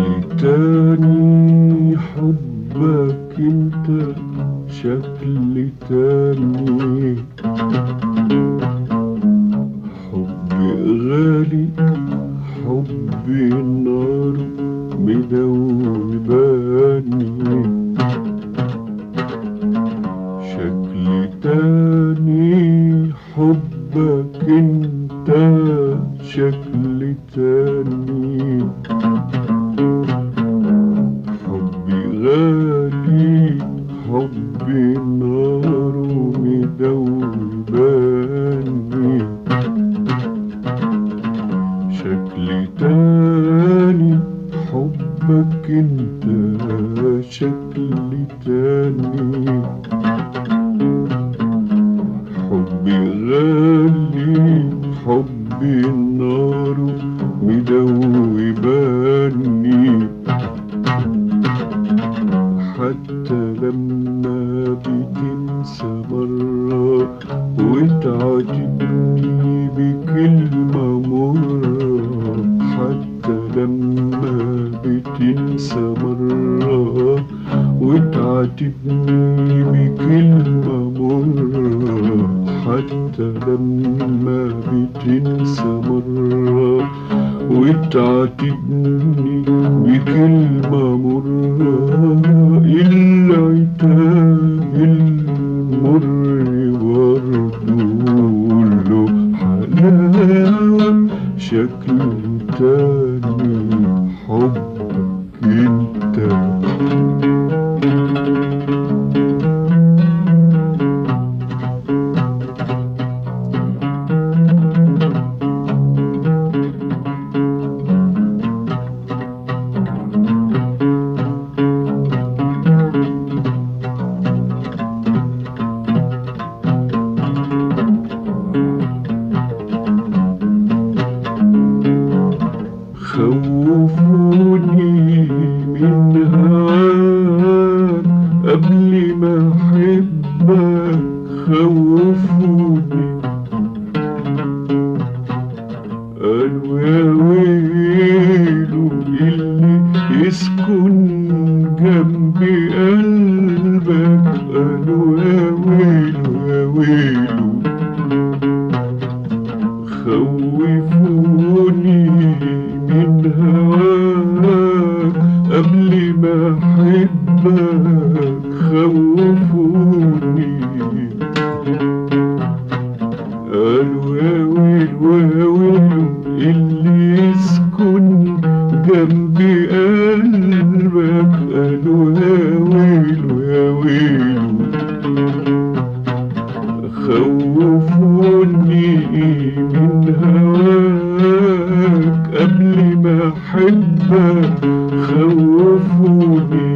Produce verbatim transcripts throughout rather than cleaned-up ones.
شكل تاني حبك انت، شكل تاني حبي غالي، حبي النار مدوباني. شكل تاني حبك انت، شكل تاني حبي غالي، حبي النار مدوباني. شكل تاني حبك انت، شكل تاني حبي غالي، حبي النار مدوباني. حتى لما بتنسى مرة وتعاتبني بكلمة مرة، حتى لما بتنسى مرة وتعاتبني بكلمة مرة، حتى لما بتنسى مرة وتعاتبني بكلمة مرة، العتاب المر برضو له حلاوة. شكل تاني حبك انت. خوفوني من هواك قبل ما احبك، خوفوني قالوا يا ويلو اللي يسكن جنب قلبك، قالوا يا ويلو يا ويلو. خوفوني من هواك قبل ما احبك، خوفوني قالوا يا ويلو يا ويلو اللي يسكن جنب قلبك، قالوا يا ويلو يا ويلو. خوفوني من هواك قبل ما احبك، خوفوني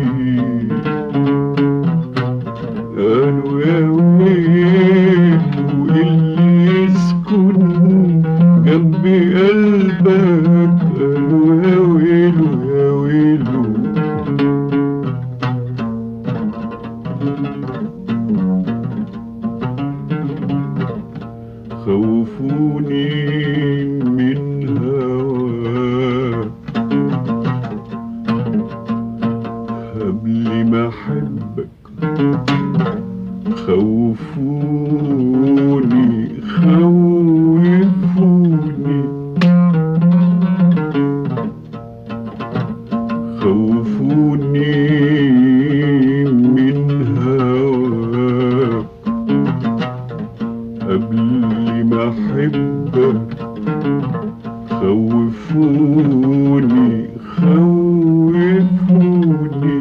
قالوا يا ويلو اللي يسكن جنب قلبك، قالوا يا ويلو يا ويلو. خوفوني من هواك قبل ما احبك، خوفوني خوفوني خوفوني من هواك قبل ما احبك، خوفوني خوفوني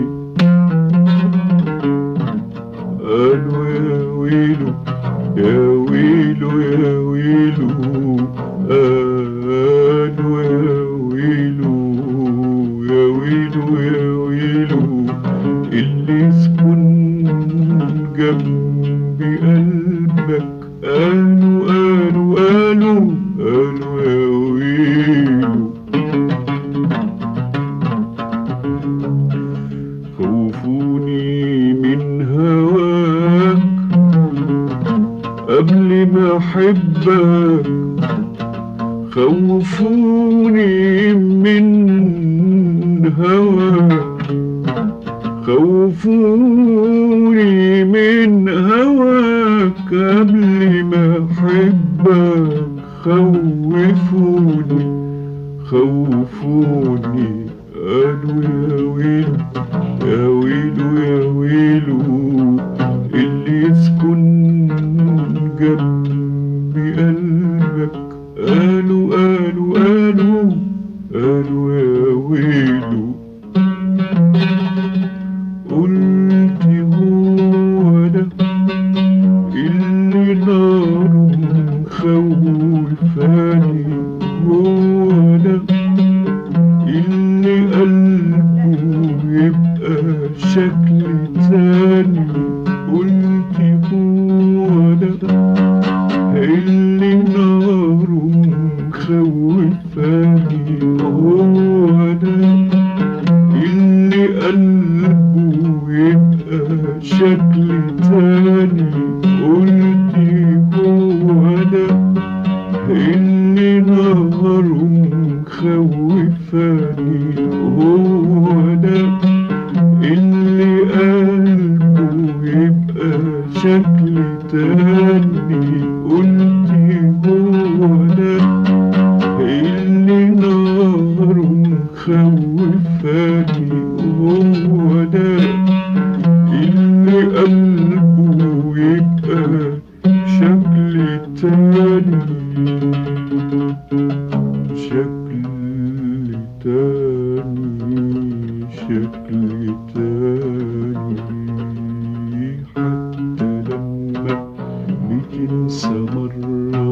قالوا يا ويلو يا ويلو يا ويلو، قالوا يا ويلو يا ويلو يا ويلو اللي يسكن جنب قلبك، قالوا قالوا قالوا قالوا يا ويلو. خوفوني من هواك قبل ما احبك، خوفوني من هواك هواك خوفوني من هواك قبل ما أحبك خوفوني خوفوني قالوا يا ويلو يا ويلو يا ويلو اللي يسكن جنب قلبك قالوا قالوا قالوا قالوا يا ويلو قلت هو ده اللي ناره مخوفاني هو ده اللي قلبه يبقى شكل تاني قلت هو ده اللي ناره مخوفاني هو ده اللي قلبه يبقى شكل تاني قلت هو ده اللي نهاره مخوفاني هو ده اللي قلبه يبقى شكل تاني قلت هو ده اللي نهاره مخوفاني هو ده اللي قلبه يبقى شكل تاني شكل تاني شكل تاني حتى لما بتنسى مرة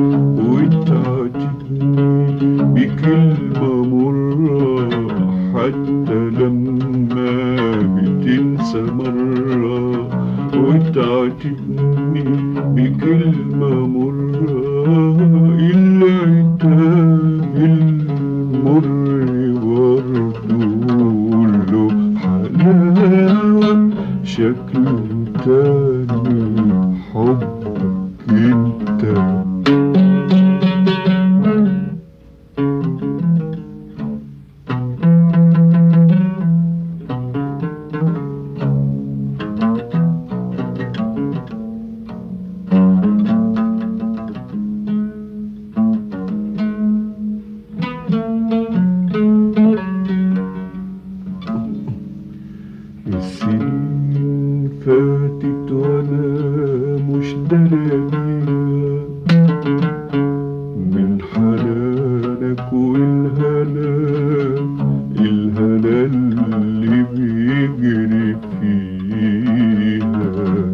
وتعاتبني بكلمة مرة حتى لما بتنسى مرة وتعاتبني بكلمة مرة العتاب المر برضه له حلاوة شكل تاني حبك انت السنين فاتت وانا مش داري من حنانك والهنا الهنا اللي بيجري فيها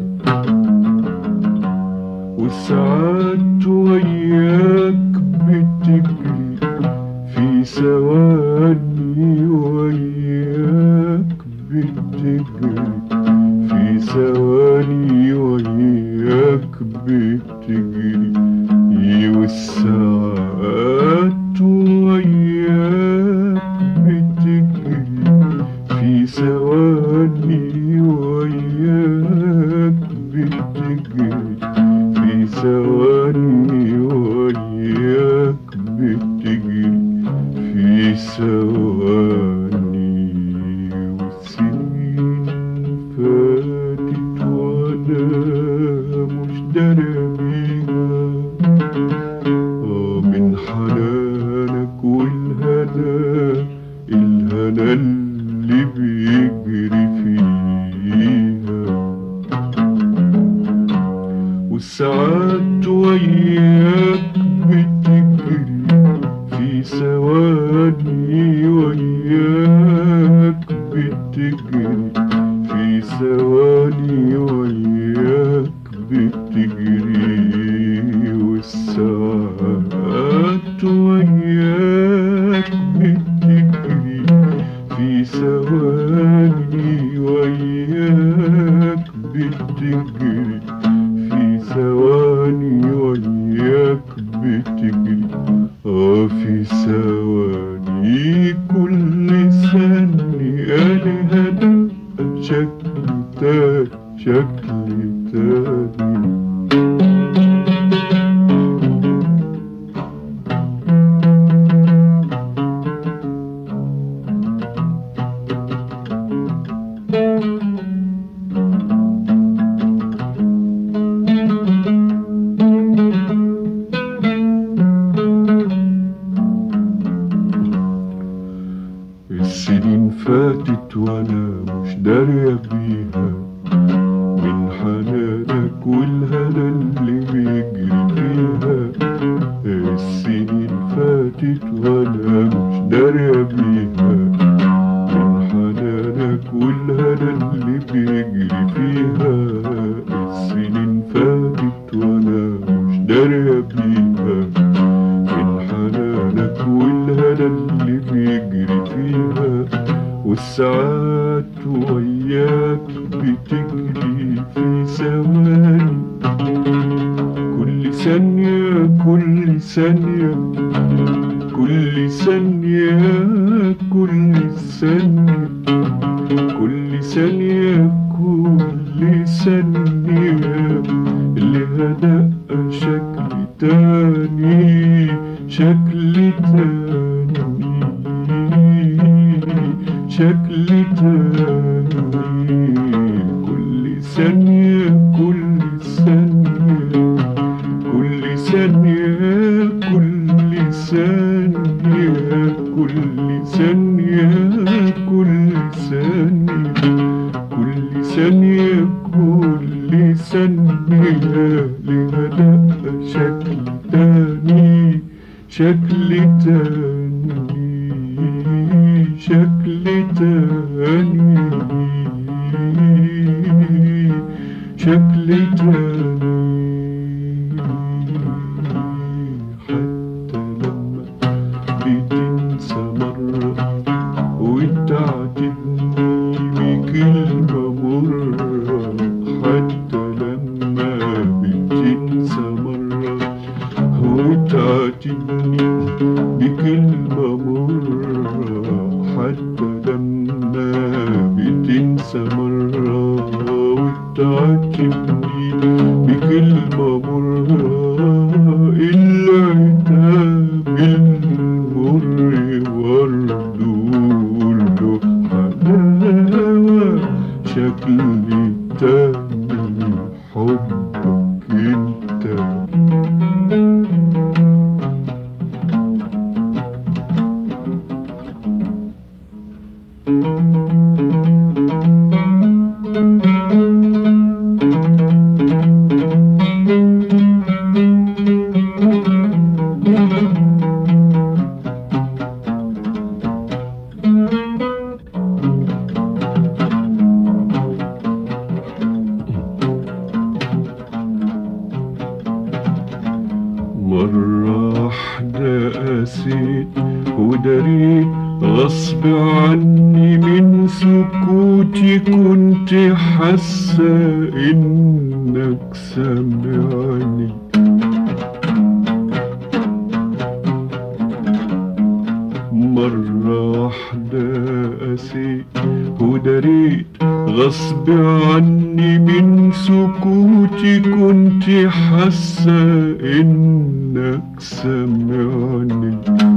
والساعات وياك بتجري في ثواني وياك بتجري في ثواني وياك بتجري والساعات وياك بتجري في ثواني وياك بتجري في ثواني وياك بتجري في ثواني والسنين فاتت وانا مش داري بيها اه من حنانك والهنا الهنا اللي بيجري فيها والساعات وياك بتجري في ثواني وياك بتجري في ثواني وياك بتجري والساعات وياك بتجري في ثواني وياك بتجري في ثواني وياك بتجري اه في ثواني كل ثانية لها شكل تاني شكل تاني سنين فاتت وانا مش دارية بيها، من حنانك والهنا اللي بيجري فيها. السنين فاتت وانا مش دارية بيها، من حنانك والهنا اللي بيجري فيها. السنين فاتت وانا مش دارية بيها، من حنانك والهنا اللي بيجري فيها. والساعات وياك بتجري في ثواني، كل ثانية كل ثانية كل ثانية كل ثانية كل ثانية كل ثانية لها دقة شكل تاني، شكل تاني، شكل تاني. كل ثانية كل ثانية كل ثانية كل ثانية كل ثانية كل ثانية كل ثانية كل ثانية لها دقة شكل تاني، شكل تاني، شكل تاني، شكل تاني. حتى لما بتنسى مرة وتعاتبني بكلمة مرة، حتى لما بتنسى مرة وتعاتبني بكلمة مرة، حتى لما بتنسى مرة وتعاتبني بكلمة مرة. العتاب المر برضه له حلاوة، شكل تاني حبك انت. مرة واحدة قاسيت وداريت غصب عني، من سكوتي كنت حاسة إنك سامعني. مرة واحدة قاسيت وداريت غصب عني، من سكوتي كنت حاسة إنك سامعني.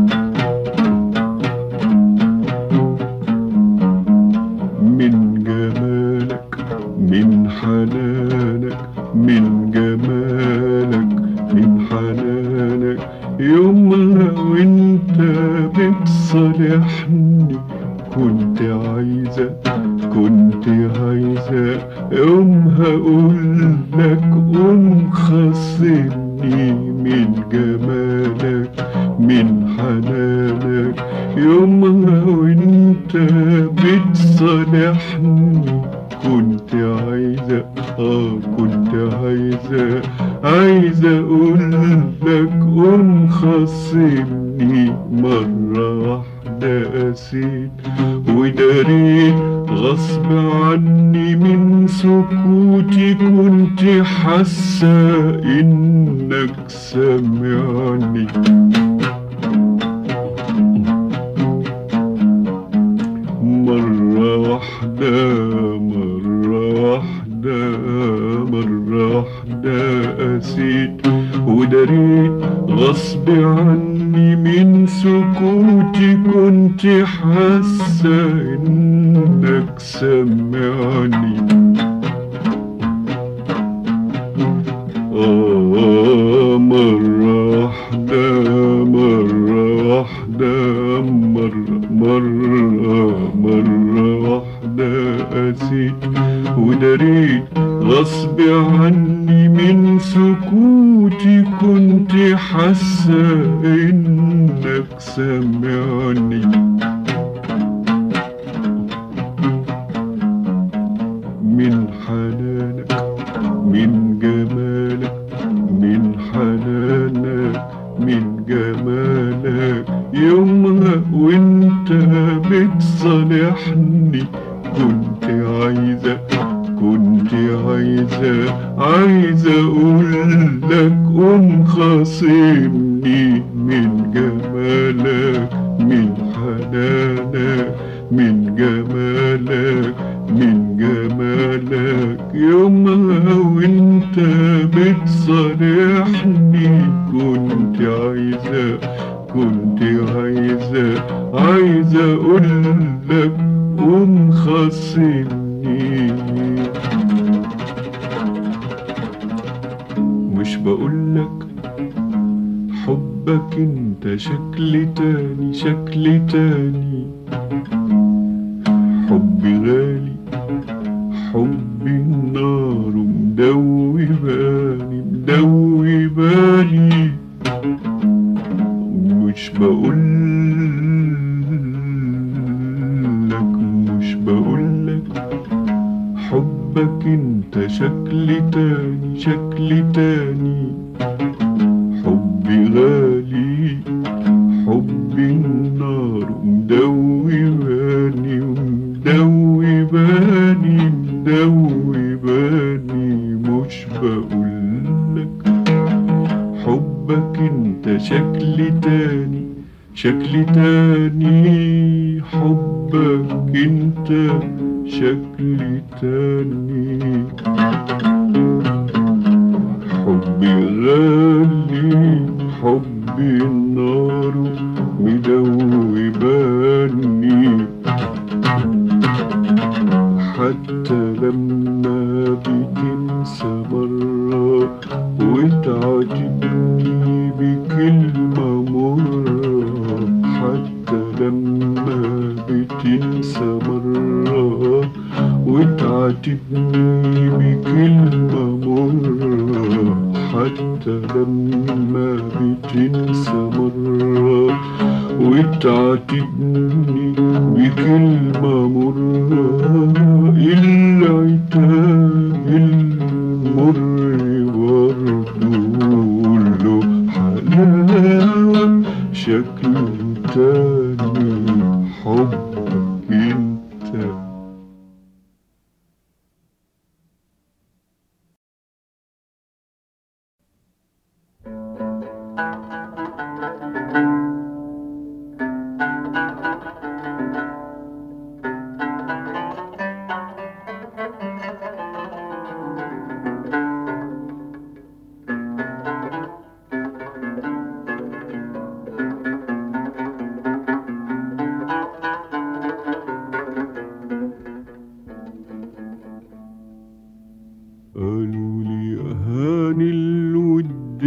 من جمالك من حنانك من جمالك من حنانك، يومها وانت بتصالحني كنت عايزة كنت عايزة يومها اقولك قوم خاصمني. من جمالك من حنانك، يومها وانت بتصالحني كنت عايزة اه كنت عايزة عايزة اقولك قوم خاصمني. مرة واحدة قاسيت وداريت غصب عني، من سكوتي كنت حاسة إنك سامعني. مرة واحدة مرة واحدة مرة واحدة قاسيت وداريت غصب عني، من سكوتي كنت حاسة إنك سامعني. آه مرة واحدة مرة واحدة مرة مرة قاسيت وداريت غصب عني من سكوتي كنت حاسة انك سامعني من حنانك من جمالك من حنانك من جمالك يومها وانت بتصالحني كنت عايزة كنت عايزة عايزة اقولك قوم خاصمني من جمالك من حنانك من جمالك من جمالك يومها وانت بتصالحني كنت عايزة كنت عايزة عايزة اقولك قوم خاصمني مش بقولك حبك انت شكل تاني شكل تاني حبي غالي حبي النار مدوباني مدوباني مش بقولك مش بقولك حبك انت شكل تاني شكل تاني حبي غالي حبي النار مدوباني مدوباني مدوباني مش بقولك حبك انت شكل تاني شكل تاني حبك انت شكل تاني حبي غالي حبي النار مدوباني حتى لما بتنسى مرة وتعاتبني بكلمة مرة حتى لما بتنسى مرة وتعاتبني بكلمة مرة حتى لما بتنسى مرة وتعاتبني بكلمة مرة العتاب المر برضو له حلاوة شكل تاني حبك انت قالوا لي أهان الود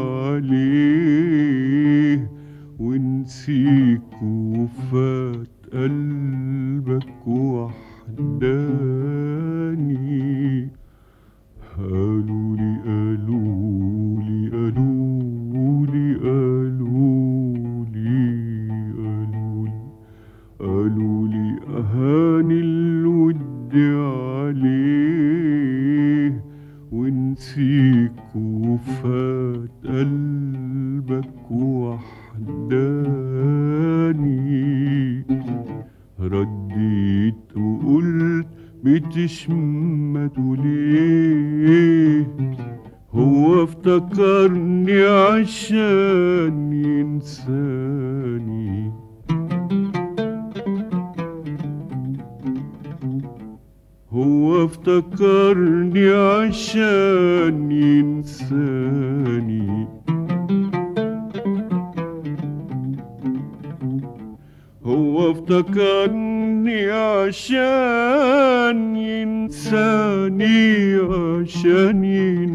عليه ونسيك وفات قلبك وحداني قالوا لي قالوا لي قالوا لي قالوا لي قالوا لي قالوا لي أهان الود عليه ونسيك وفات قلبك وحداني رديت وقلت بتشمتوا ليه هو افتكرني عشان ينساني هو افتكرني عشان ينساني هو افتكرني عشان ينساني عشان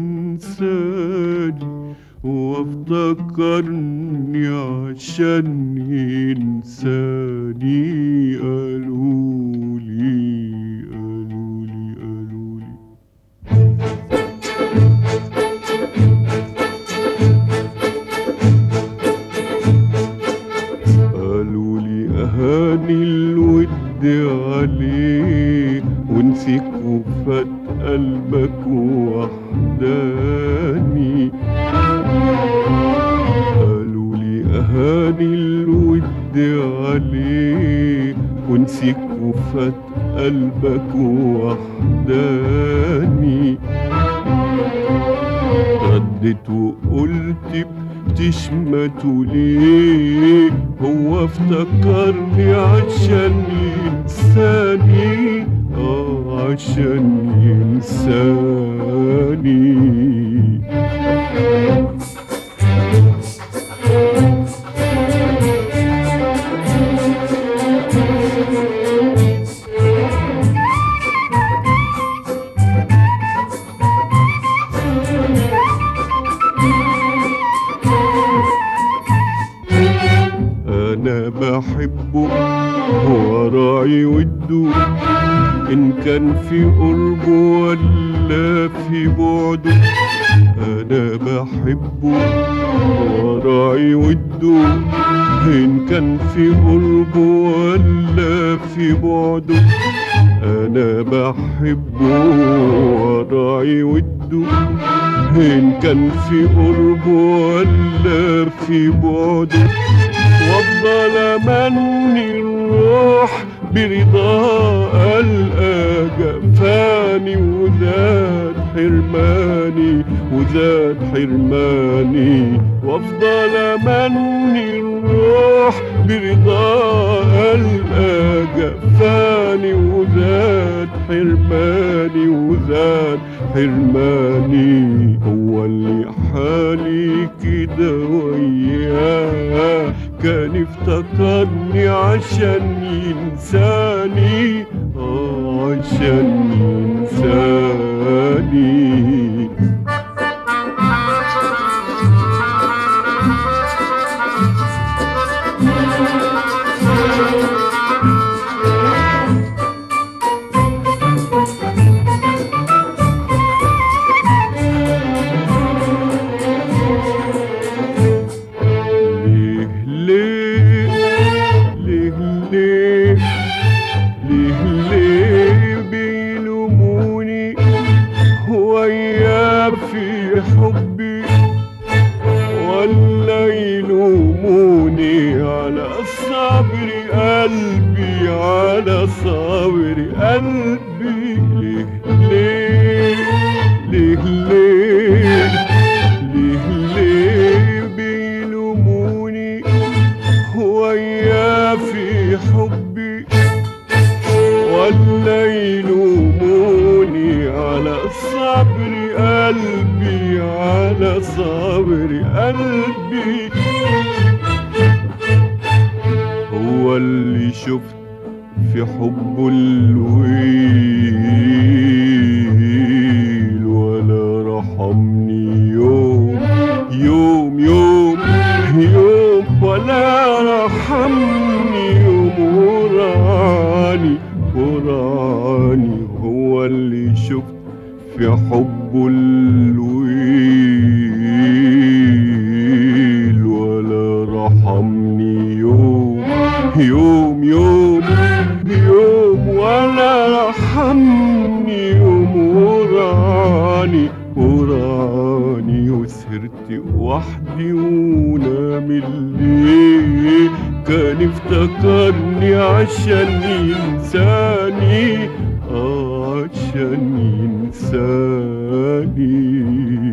ينساني هو افتكرني عشان ينساني قالوا لي قالوا عليه ونسيك وفات قلبك وحداني. قالوا لي أهاني الود عليه ونسيك وفات قلبك وحداني. ردت وقلت بتشمتوا ليه؟ هو افتكرني عشان ينساني، اه عشان ينساني. أنا بحبه وراعي وده، إن كان في قربه ولا في بعده. أنا بحبه وراعي وده، إن كان في قربه ولا في بعده. أنا بحبه وراعي وده، إن كان في قربه ولا في بعده. وافضل امني الروح برضاه القى جفاني وزاد حرماني وزاد حرماني. وافضل امني الروح برضاه القى جفاني وزاد حرماني وزاد حرماني. هو اللي حالي كده وياه كان افتكرني عشان ينساني، اه عشان ينساني. في حبي ولا يلوموني على صبر قلبي على صبر قلبي. ليه ليه ليه ليه ليه بيلوموني ويا في حبي ولا يلوموني على صبر قلبي على صبر قلبي. هو اللي شفت في حبه الويل ولا رحمني يوم يوم يوم يوم ولا رحمني يوم وراني وراني. هو اللي شفت في حبه الويل ولا رحمني يوم يوم يوم يوم ولا رحمني يوم وراني وراني. وسهرت وحدي ونام الليل كان افتكرني عشان ينساني، آه عشان ينساني.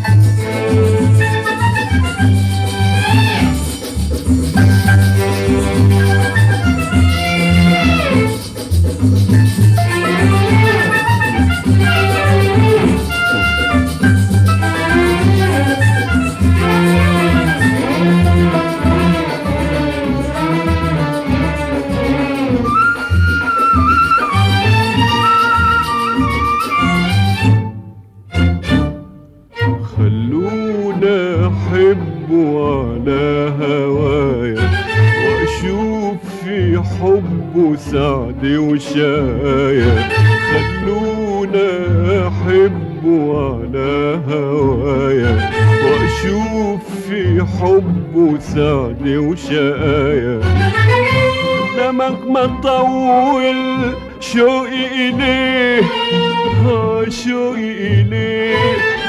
خلونا أحبه على هوايا وأشوف في حبه سعد وشايا. خلونا أحبه على هوايا وأشوف في حبه سعد وشايا. دمك ما طول شوقي إليه ها شوقي إليه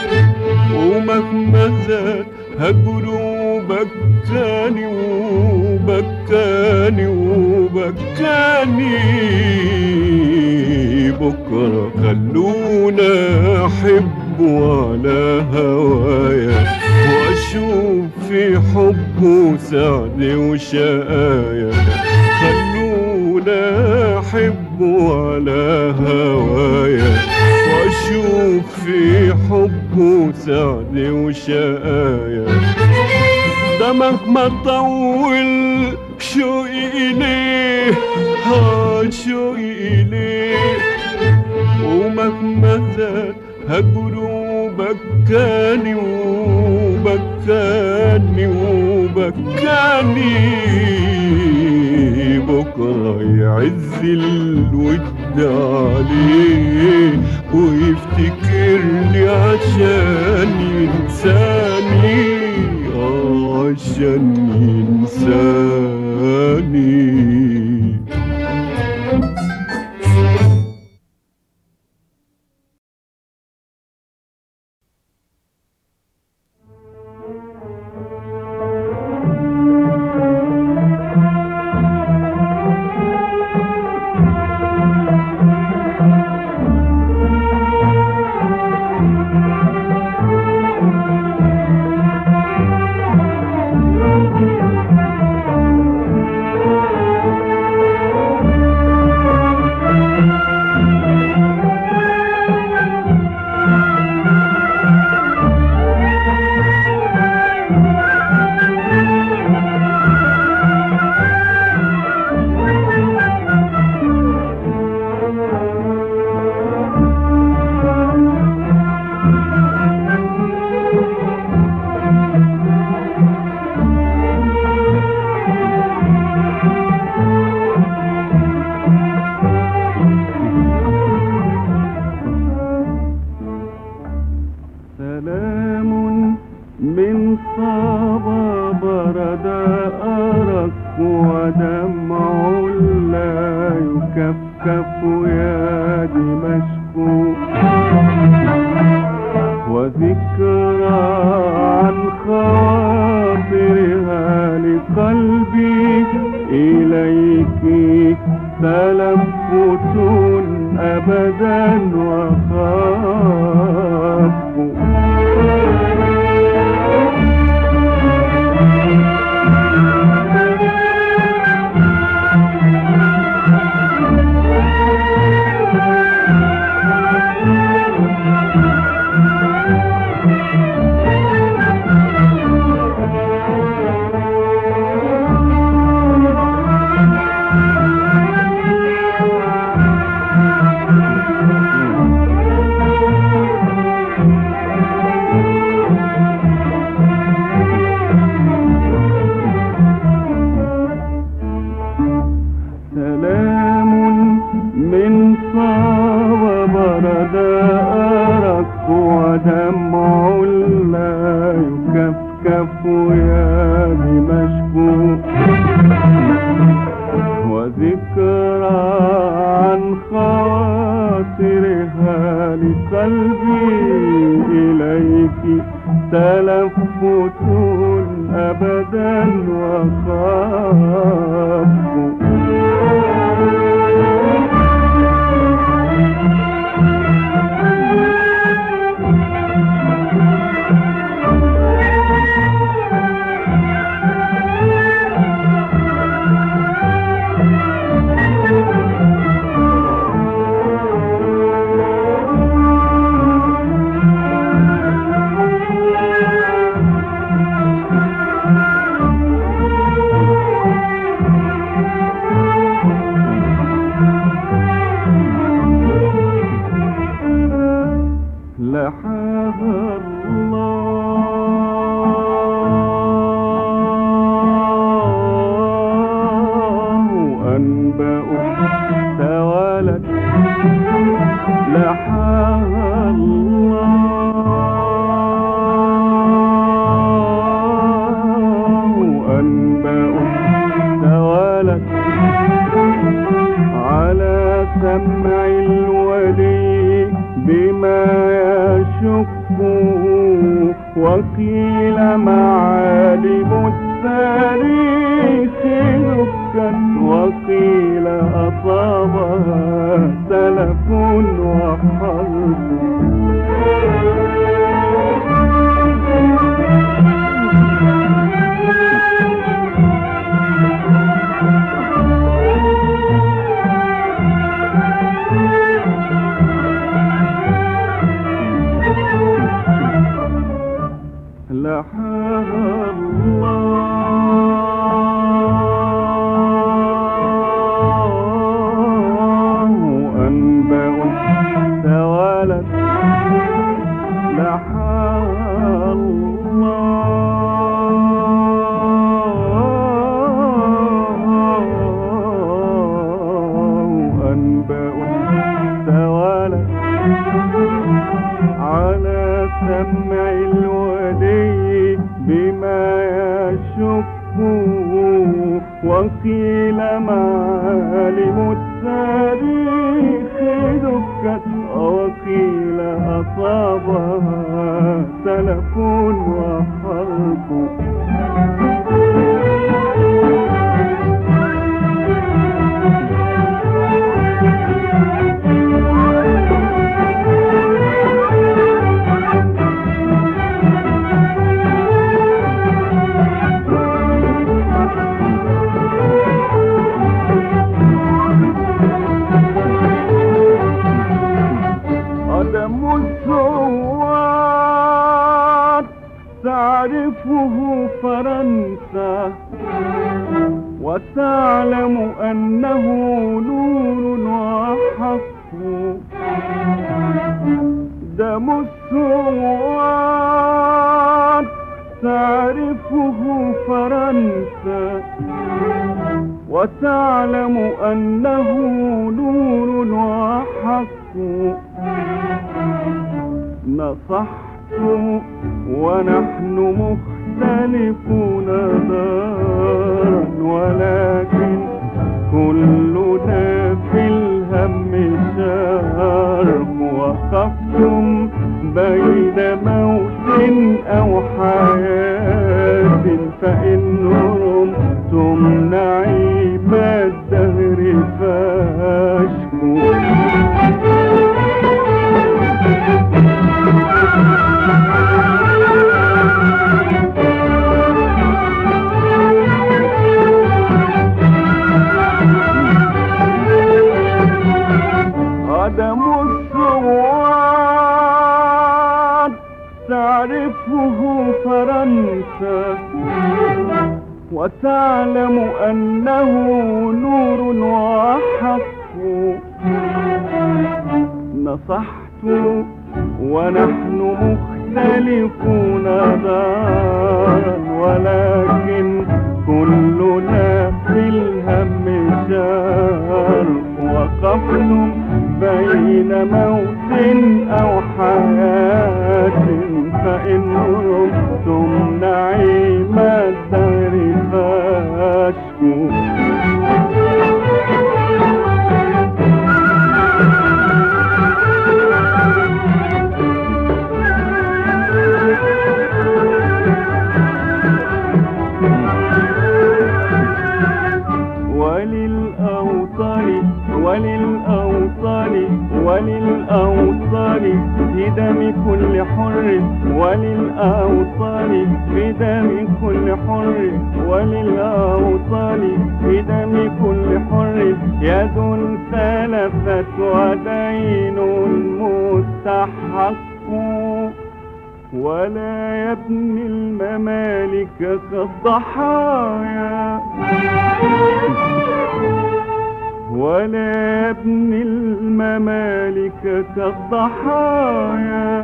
ومهما زاد هجره بكاني وبكاني وبكاني بكرة خلونا أحبه على هوايا وأشوف في حبه سعد وشقايا خلونا أحبه على هوايا وأشوف في حبه سعد وشقايا ده مهما طول شوقي إليه ها شوقي إليه ومهما زاد هجره بكاني وبكاني وبكاني بكرة يعز الود عليه ويفتكرني عشان ينساني آه عشان ينساني. سمع الولي بما يشك وقيل معالم التاريخ دكت وقيل أصابها سلف وحرب. لحاها الله أنبأ توالت. لحاها الله أنبأ توالت على سمع الولي بما يشك وقيل معالم التاريخ دكت وقيل أصابها سلف وحرب. قدم الثوار تعرفه فرنسا وتعلم أنه نور وحق. دم الثوار تعرفه فرنسا وتعلم أنه نور وحق. نصحت ونحن مختلفون دارا ولكن كلنا في الهم شارق. وقفتم بين موت أو حياة فإن رمتم نعيم الدهر فاشكوا. قدم الثوار تعرفه فرنسا وتعلم أنه نور وحق. نصحت ونحن مختلفون دارا ولكن كلنا في الهم شارق. وقفتم بين موت أو حياة فإن رمتم نعيم الدهر فاشكوا. وللأوطان وللأوطان وللأوطان بدم كل حر. وللأوطان بدم كل حر. وللأوطان بدم كل حر. يد ثلثت ودين مستحق. ولا يبني الممالك كالضحايا ولا يبني الممالك كالضحايا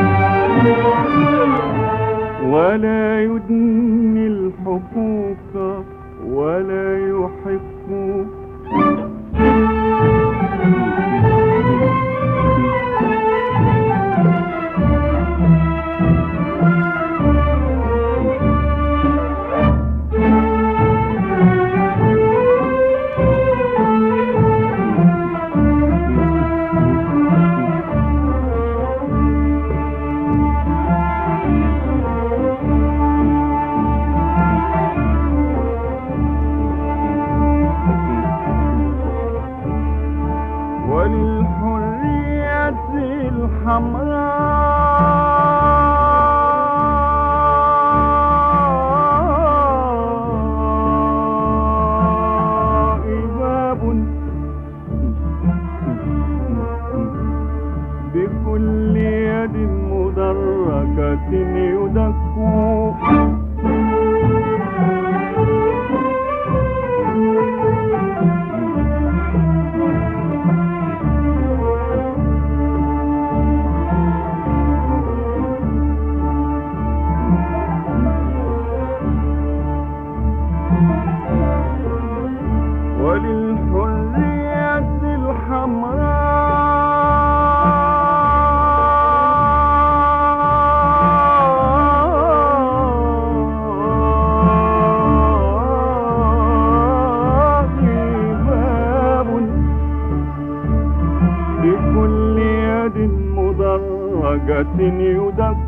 ولا يدني الحقوق ولا يحق. وللحرية الحمراء باب بكل يد مدركة يدك وللحرية الحمراء باب بكل يد مدرجة يدك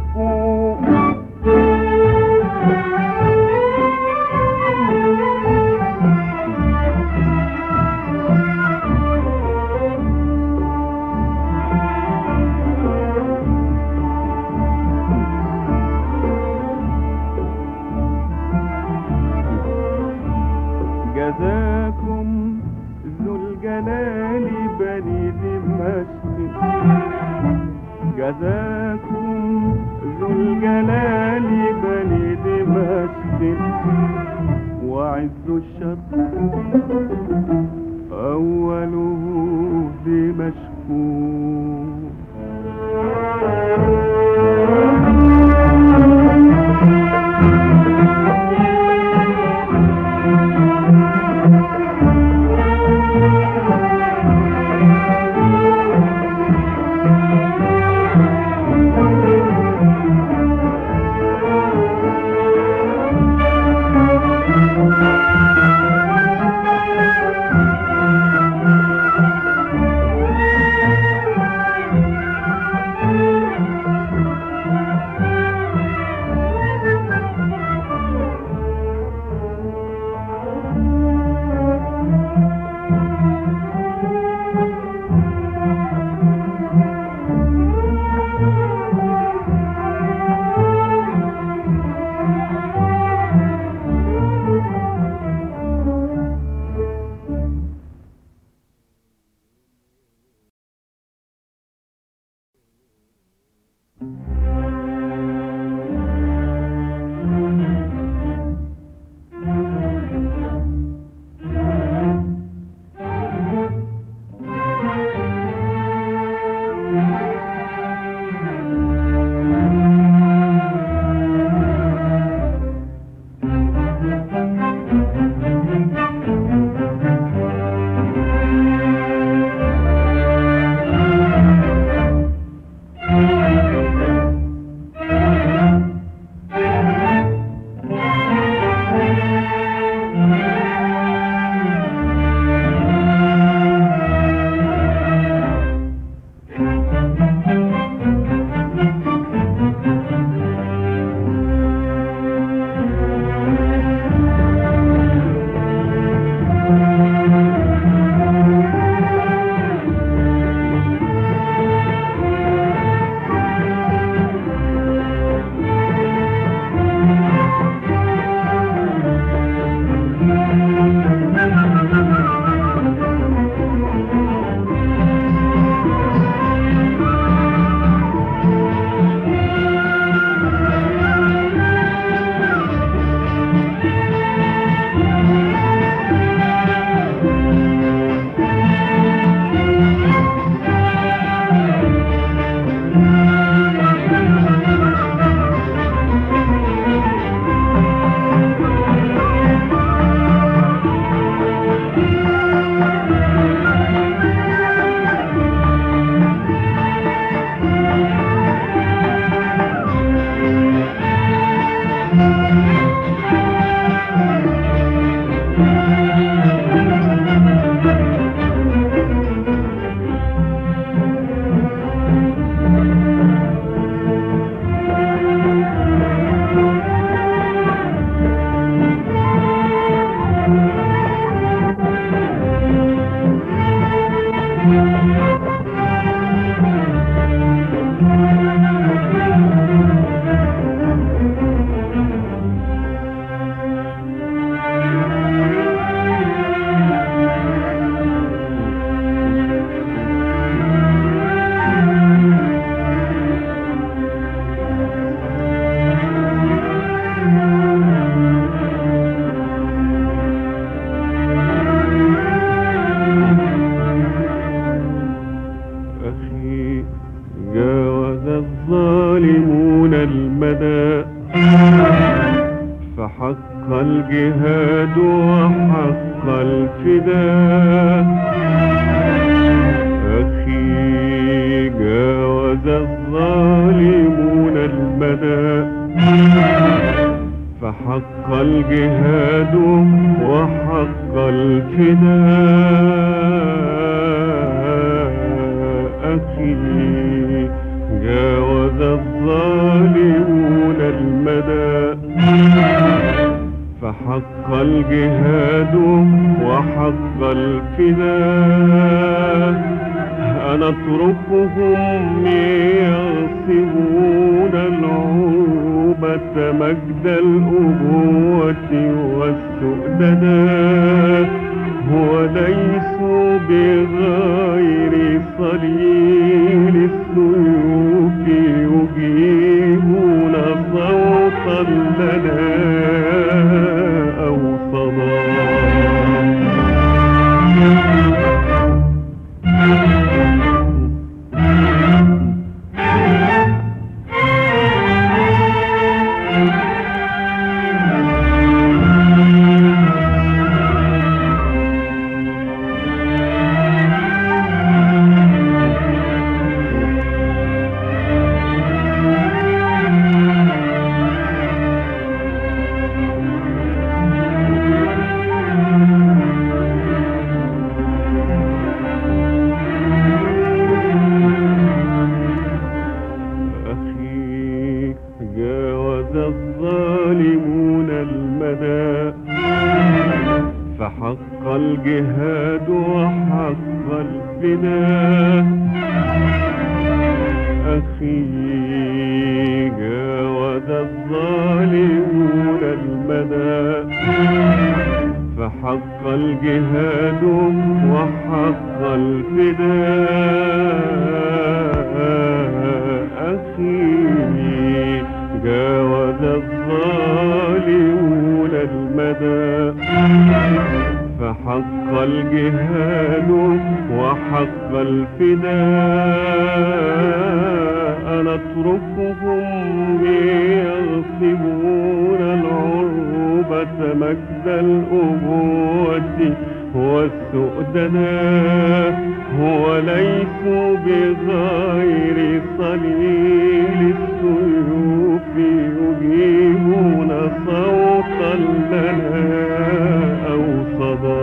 جزاكم ذو الجلال بني دمشق جزاكم ذو الجلال بني دمشق وعز الشرق أوله دمشق الجهاد وحق الفداء أخي جاوز الظالمون المدى فحق الجهاد وحق الفداء أخي جاوز الظالمون المدى فحق الجهاد وحق الفداء أنا أتركهم يغصبون العروبة مجد الأبوة والسؤدداء وليسوا بغير صليل السيوف يجيبون صوتا لنا أو صدى الظالمون المدى فحق الجهاد وحق الفداء أخي جاوز الظالمون المدى فحق الجهاد وحق الفداء أخي جاوز الظالمون المدى فحق الجهاد وحق الفداء أنا أتركهم يغصبون العروبة مجد الأبوة والسؤدداء وليسوا بغير صليل السيوف يجيبون صوتا لنا أو صدى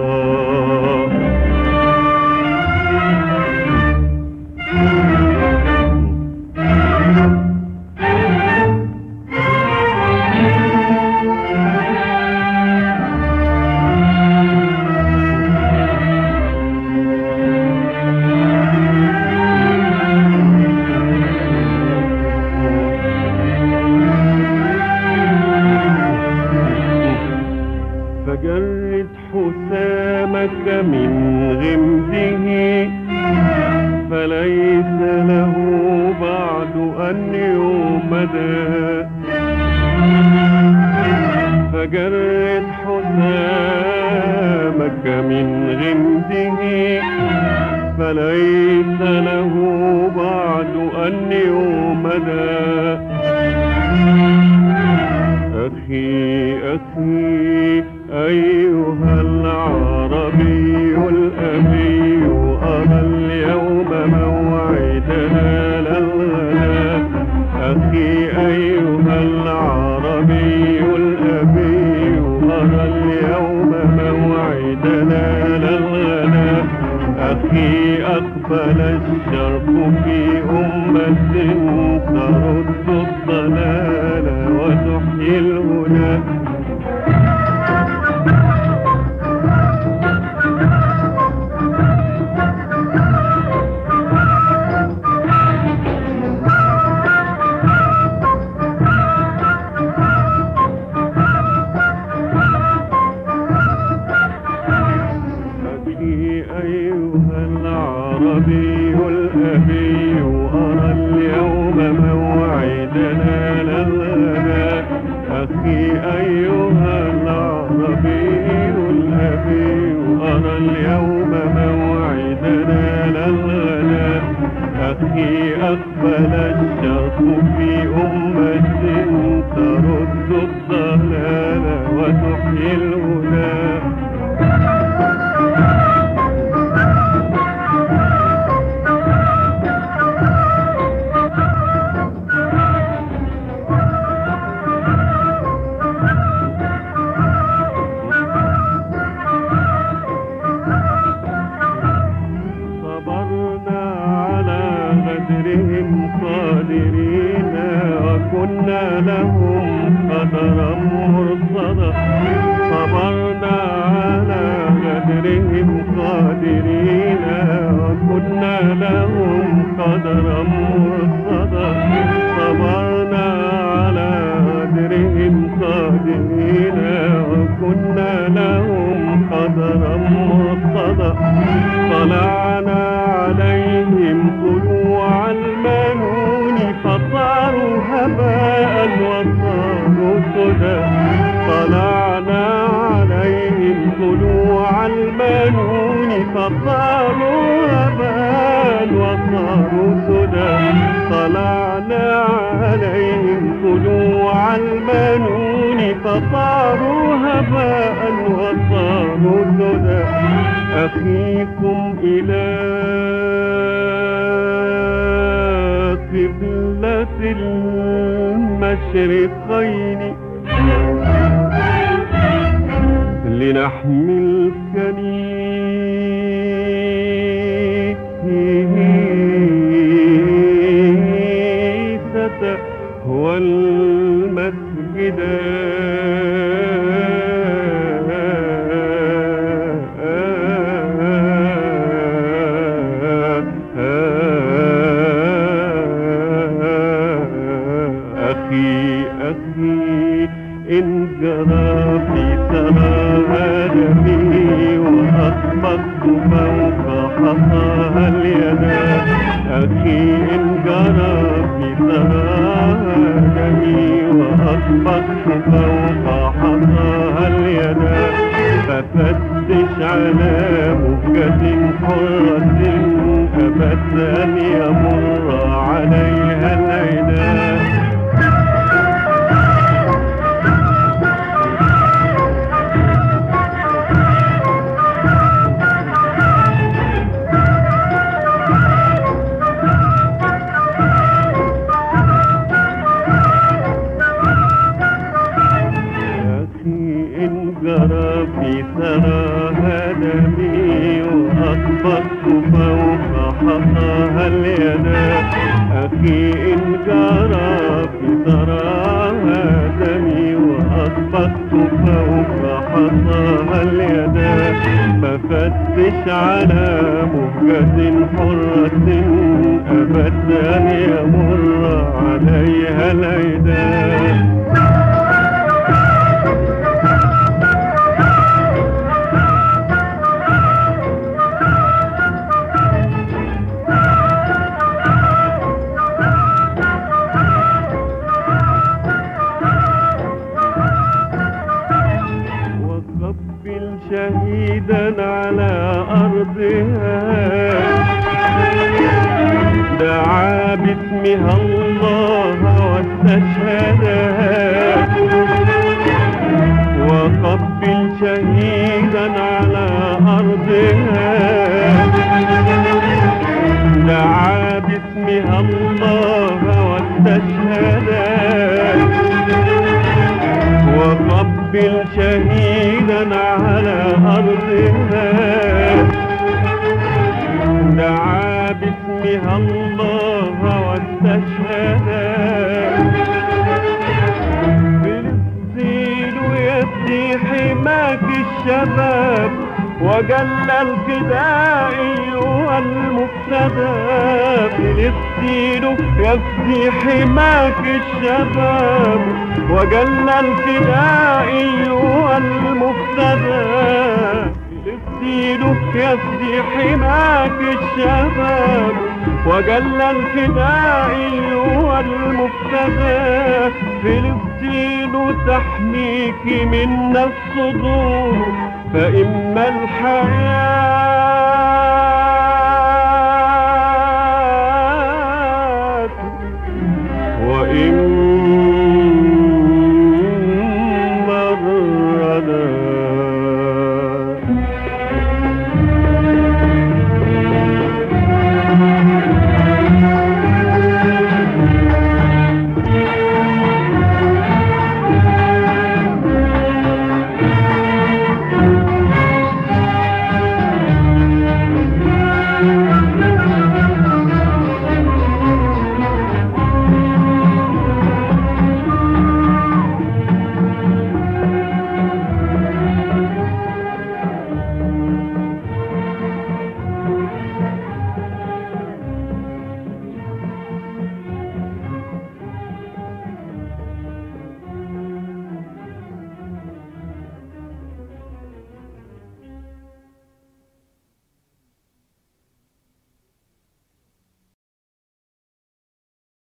فجرد حسامك من غمده فليس له بعد أن يومدا فجرد حسامك من غمده فليس له بعد أن يومدا أخي أخي أيها العربي الأبي أرى اليوم موعدنا للغدا أخي أيها العربي الأبي أرى اليوم موعدنا للغدا أخي أقبل الشرق في أمة ترد الضلال وتحيي الهدى أيها العربي الأبي أرى اليوم موعدنا للغدا أخي أيها أخي أقبل الشرق في أمة ترد الضلال وتحيي الهدى. قادرين وكنا لهم قدرا مرصدا. صبرنا على غدرهم قادرين وكنا لهم قدرا مرصدا. صبرنا على غدرهم قادرين وكنا لهم قدرا مرصدا. طلعنا عليهم طلوع المنون فصاروا هباء وصاروا سدى. طلعنا عليهم طلوع المنون فصاروا هباء وصاروا سدى. طلعنا عليهم طلوع المنون فصاروا هباء وصاروا سدى. أخيكم إلى قبلة المشرقين لنحمي الكنيسة والمسجد إن جرى في سماء دمي وأطبقت فوق حصاها اليدا. أخي إن جرى في سماء دمي وأطبقت فوق حصاها اليدا. ففتش على مهجة حرة أبت أن يمر عليها العناد. جرى في ثراها دمي وأطبقت فوق حصاها اليدا. أخي إن جرى في ثراها دمي وأطبقت فوق حصاها اليدا. ففتش على مهجة حرة أبت أن يمر عليها العدا. شهيدا على أرضها دعا باسمها الله واستشهدها. وقبل شهيدا على أرضها دعا باسمها الله واستشهدها. وقبل شهيدا على أرضها دعا باسمها الله واستشهدا. فلسطين يفدي حماك الشباب وجل الفدائي والمفسدى. فلسطين يفدي حماك الشباب وجل الفدائي والمفسدى. فلسطين يفدي حماك الشباب وجل الفدائي والمفسدى. فلسطين تحميك منا الصدور فإما الحياة